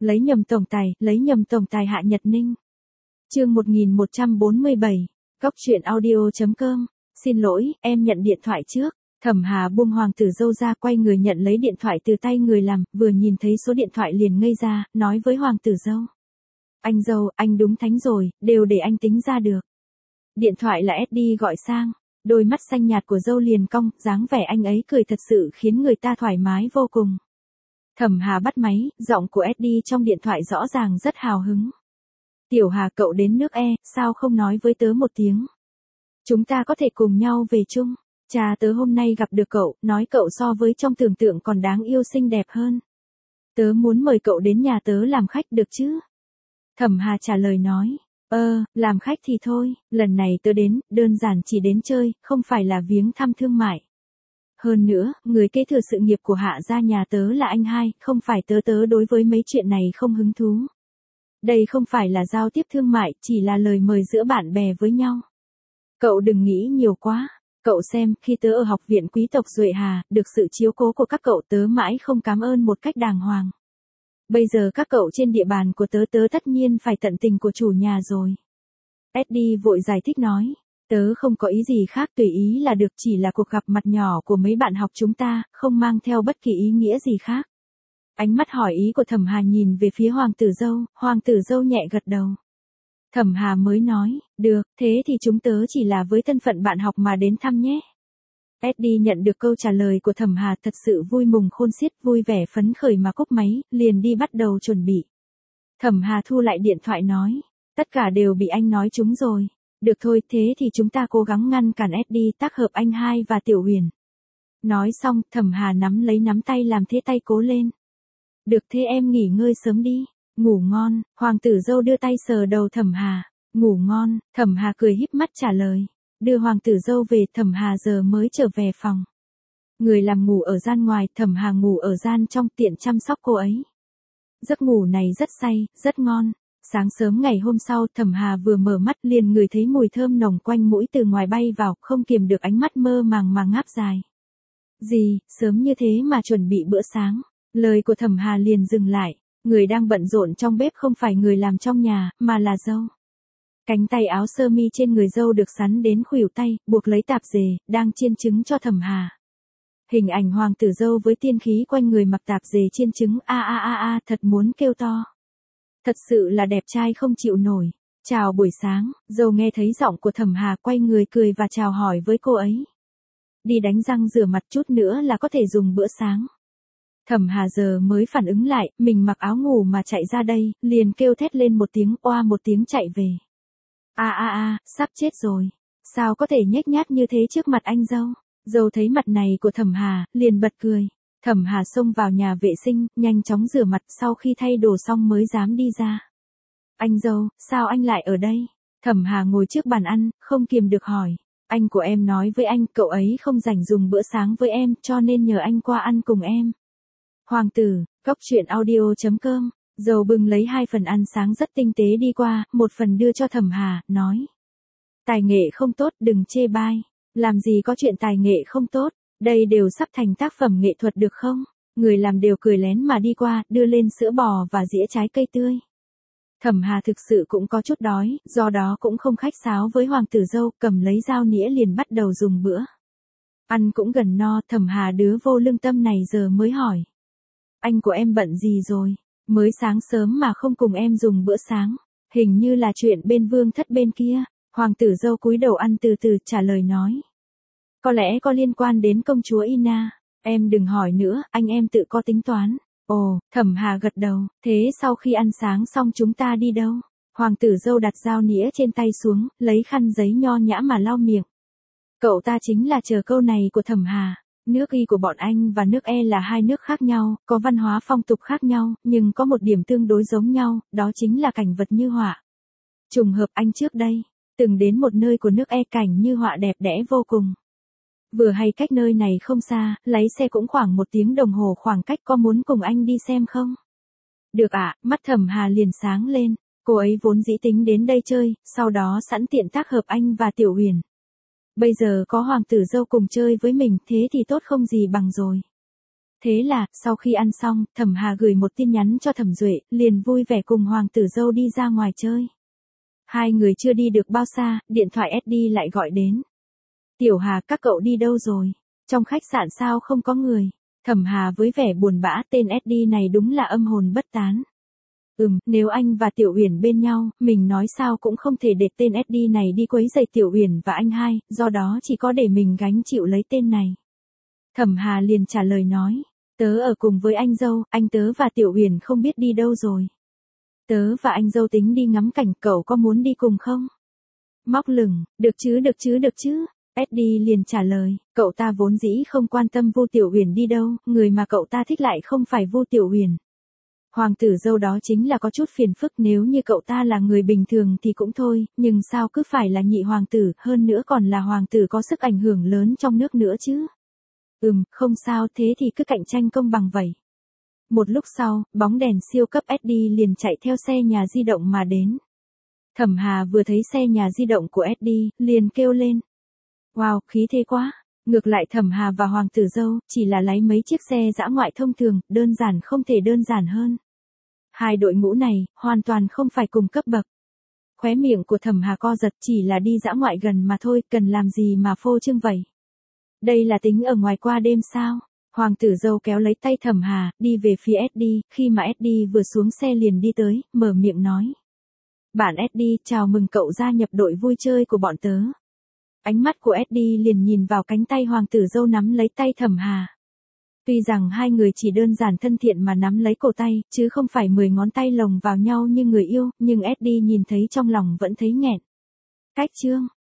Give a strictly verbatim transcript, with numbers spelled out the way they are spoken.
Lấy nhầm tổng tài, lấy nhầm tổng tài Hạ Nhật Ninh. Chương một nghìn một trăm bốn mươi bảy, Góc truyện audio chấm com. Xin lỗi, em nhận điện thoại trước. Thẩm Hà buông Hoàng Tử Dâu ra, quay người nhận lấy điện thoại từ tay người làm, vừa nhìn thấy số điện thoại liền ngây ra, nói với Hoàng Tử Dâu. Anh dâu, anh đúng thánh rồi, đều để anh tính ra được. Điện thoại là ét đê gọi sang, đôi mắt xanh nhạt của dâu liền cong, dáng vẻ anh ấy cười thật sự khiến người ta thoải mái vô cùng. Thẩm Hà bắt máy, giọng của ét đê trong điện thoại rõ ràng rất hào hứng. Tiểu Hà, cậu đến nước E, sao không nói với tớ một tiếng? Chúng ta có thể cùng nhau về chung. Cha tớ hôm nay gặp được cậu, nói cậu so với trong tưởng tượng còn đáng yêu xinh đẹp hơn. Tớ muốn mời cậu đến nhà tớ làm khách được chứ? Thẩm Hà trả lời nói, ơ, làm khách thì thôi, lần này tớ đến, đơn giản chỉ đến chơi, không phải là viếng thăm thương mại. Hơn nữa, người kế thừa sự nghiệp của Hạ gia nhà tớ là anh hai, không phải tớ tớ đối với mấy chuyện này không hứng thú. Đây không phải là giao tiếp thương mại, chỉ là lời mời giữa bạn bè với nhau. Cậu đừng nghĩ nhiều quá. Cậu xem, khi tớ ở học viện quý tộc Duệ Hà, được sự chiếu cố của các cậu tớ mãi không cảm ơn một cách đàng hoàng. Bây giờ các cậu trên địa bàn của tớ tớ tất nhiên phải tận tình của chủ nhà rồi. ét đê vội giải thích nói, tớ không có ý gì khác, tùy ý là được, chỉ là cuộc gặp mặt nhỏ của mấy bạn học chúng ta, không mang theo bất kỳ ý nghĩa gì khác. Ánh mắt hỏi ý của Thẩm Hà nhìn về phía Hoàng Tử Dâu, Hoàng Tử Dâu nhẹ gật đầu. Thẩm Hà mới nói, được, thế thì chúng tớ chỉ là với thân phận bạn học mà đến thăm nhé. ét đê nhận được câu trả lời của Thẩm Hà thật sự vui mừng khôn xiết, vui vẻ phấn khởi mà cúp máy, liền đi bắt đầu chuẩn bị. Thẩm Hà thu lại điện thoại nói, tất cả đều bị anh nói trúng rồi. Được thôi, thế thì chúng ta cố gắng ngăn cản ét đê tác hợp anh hai và Tiểu Huyền. Nói xong, Thẩm Hà nắm lấy nắm tay làm thế tay cố lên. Được, thế em nghỉ ngơi sớm đi. Ngủ ngon, Hoàng Tử Dâu đưa tay sờ đầu Thẩm Hà. Ngủ ngon, Thẩm Hà cười híp mắt trả lời. Đưa Hoàng Tử Dâu về, Thẩm Hà giờ mới trở về phòng. Người làm ngủ ở gian ngoài, Thẩm Hà ngủ ở gian trong, tiện chăm sóc cô ấy. Giấc ngủ này rất say, rất ngon. Sáng sớm ngày hôm sau, Thẩm Hà vừa mở mắt liền ngửi thấy mùi thơm nồng quanh mũi từ ngoài bay vào, không kiềm được ánh mắt mơ màng mà ngáp dài. Gì, sớm như thế mà chuẩn bị bữa sáng. Lời của Thẩm Hà liền dừng lại. Người đang bận rộn trong bếp không phải người làm trong nhà, mà là dâu. Cánh tay áo sơ mi trên người dâu được sắn đến khuỷu tay, buộc lấy tạp dề, đang chiên trứng cho Thẩm Hà. Hình ảnh Hoàng Tử Dâu với tiên khí quanh người mặc tạp dề chiên trứng, a a a a, thật muốn kêu to. Thật sự là đẹp trai không chịu nổi. Chào buổi sáng, dâu nghe thấy giọng của Thẩm Hà quay người cười và chào hỏi với cô ấy. Đi đánh răng rửa mặt chút nữa là có thể dùng bữa sáng. Thẩm Hà giờ mới phản ứng lại, mình mặc áo ngủ mà chạy ra đây, liền kêu thét lên một tiếng, oa một tiếng chạy về. A a a, sắp chết rồi. Sao có thể nhếch nhác như thế trước mặt anh dâu? Dâu thấy mặt này của Thẩm Hà, liền bật cười. Thẩm Hà xông vào nhà vệ sinh, nhanh chóng rửa mặt, sau khi thay đồ xong mới dám đi ra. Anh dâu, sao anh lại ở đây? Thẩm Hà ngồi trước bàn ăn, không kiềm được hỏi. Anh của em nói với anh, cậu ấy không rảnh dùng bữa sáng với em, cho nên nhờ anh qua ăn cùng em. Hoàng tử, Góc truyện audio chấm com. Dâu bưng lấy hai phần ăn sáng rất tinh tế đi qua, một phần đưa cho Thẩm Hà, nói. Tài nghệ không tốt, đừng chê bai. Làm gì có chuyện tài nghệ không tốt, đây đều sắp thành tác phẩm nghệ thuật được không? Người làm đều cười lén mà đi qua, đưa lên sữa bò và dĩa trái cây tươi. Thẩm Hà thực sự cũng có chút đói, do đó cũng không khách sáo với Hoàng Tử Dâu, cầm lấy dao nĩa liền bắt đầu dùng bữa. Ăn cũng gần no, Thẩm Hà đứa vô lương tâm này giờ mới hỏi. Anh của em bận gì rồi? Mới sáng sớm mà không cùng em dùng bữa sáng. Hình như là chuyện bên vương thất bên kia. Hoàng Tử Dâu cúi đầu ăn từ từ trả lời nói. Có lẽ có liên quan đến công chúa Ina. Em đừng hỏi nữa, anh em tự có tính toán. Ồ, Thẩm Hà gật đầu. Thế sau khi ăn sáng xong chúng ta đi đâu? Hoàng Tử Dâu đặt dao nĩa trên tay xuống, lấy khăn giấy nho nhã mà lau miệng. Cậu ta chính là chờ câu này của Thẩm Hà. Nước Y của bọn anh và nước E là hai nước khác nhau, có văn hóa phong tục khác nhau, nhưng có một điểm tương đối giống nhau, đó chính là cảnh vật như họa. Trùng hợp anh trước đây, từng đến một nơi của nước E cảnh như họa đẹp đẽ vô cùng. Vừa hay cách nơi này không xa, lái xe cũng khoảng một tiếng đồng hồ khoảng cách, có muốn cùng anh đi xem không? Được ạ, mắt Thẩm Hà liền sáng lên, cô ấy vốn dĩ tính đến đây chơi, sau đó sẵn tiện tác hợp anh và Tiểu Huyền. Bây giờ có Hoàng Tử Dâu cùng chơi với mình, thế thì tốt không gì bằng rồi. Thế là, sau khi ăn xong, Thẩm Hà gửi một tin nhắn cho Thẩm Duệ, liền vui vẻ cùng hoàng tử dâu đi ra ngoài chơi. Hai người chưa đi được bao xa, điện thoại ét đê lại gọi đến. Tiểu Hà, các cậu đi đâu rồi? Trong khách sạn sao không có người? Thẩm Hà với vẻ buồn bã, tên ét đê này đúng là âm hồn bất tán. Ừm, nếu anh và Tiểu Uyển bên nhau, mình nói sao cũng không thể để tên ét đê này đi quấy rầy Tiểu Uyển và anh hai, do đó chỉ có để mình gánh chịu lấy tên này. Thẩm Hà liền trả lời nói, tớ ở cùng với anh dâu, anh tớ và Tiểu Uyển không biết đi đâu rồi. Tớ và anh dâu tính đi ngắm cảnh, cậu có muốn đi cùng không? Móc lửng, được chứ được chứ được chứ. ét đê liền trả lời, cậu ta vốn dĩ không quan tâm Vu Tiểu Uyển đi đâu, người mà cậu ta thích lại không phải Vu Tiểu Uyển. Hoàng tử dâu đó chính là có chút phiền phức, nếu như cậu ta là người bình thường thì cũng thôi, nhưng sao cứ phải là nhị hoàng tử, hơn nữa còn là hoàng tử có sức ảnh hưởng lớn trong nước nữa chứ. Ừm, không sao, thế thì cứ cạnh tranh công bằng vậy. Một lúc sau, bóng đèn siêu cấp ét đê liền chạy theo xe nhà di động mà đến. Thẩm Hà vừa thấy xe nhà di động của ét đê, liền kêu lên. Wow, khí thế quá. Ngược lại Thẩm Hà và hoàng tử dâu, chỉ là lấy mấy chiếc xe dã ngoại thông thường, đơn giản không thể đơn giản hơn. Hai đội ngũ này, hoàn toàn không phải cùng cấp bậc. Khóe miệng của Thẩm Hà co giật, chỉ là đi dã ngoại gần mà thôi, cần làm gì mà phô trương vậy? Đây là tính ở ngoài qua đêm sao? Hoàng tử dâu kéo lấy tay Thẩm Hà, đi về phía ét đê, khi mà ét đê vừa xuống xe liền đi tới, mở miệng nói. Bạn ét đê, chào mừng cậu gia nhập đội vui chơi của bọn tớ. Ánh mắt của ét đê liền nhìn vào cánh tay hoàng tử dâu nắm lấy tay Thẩm Hà. Tuy rằng hai người chỉ đơn giản thân thiện mà nắm lấy cổ tay, chứ không phải mười ngón tay lồng vào nhau như người yêu, nhưng ét đê nhìn thấy trong lòng vẫn thấy nghẹn. Cách chương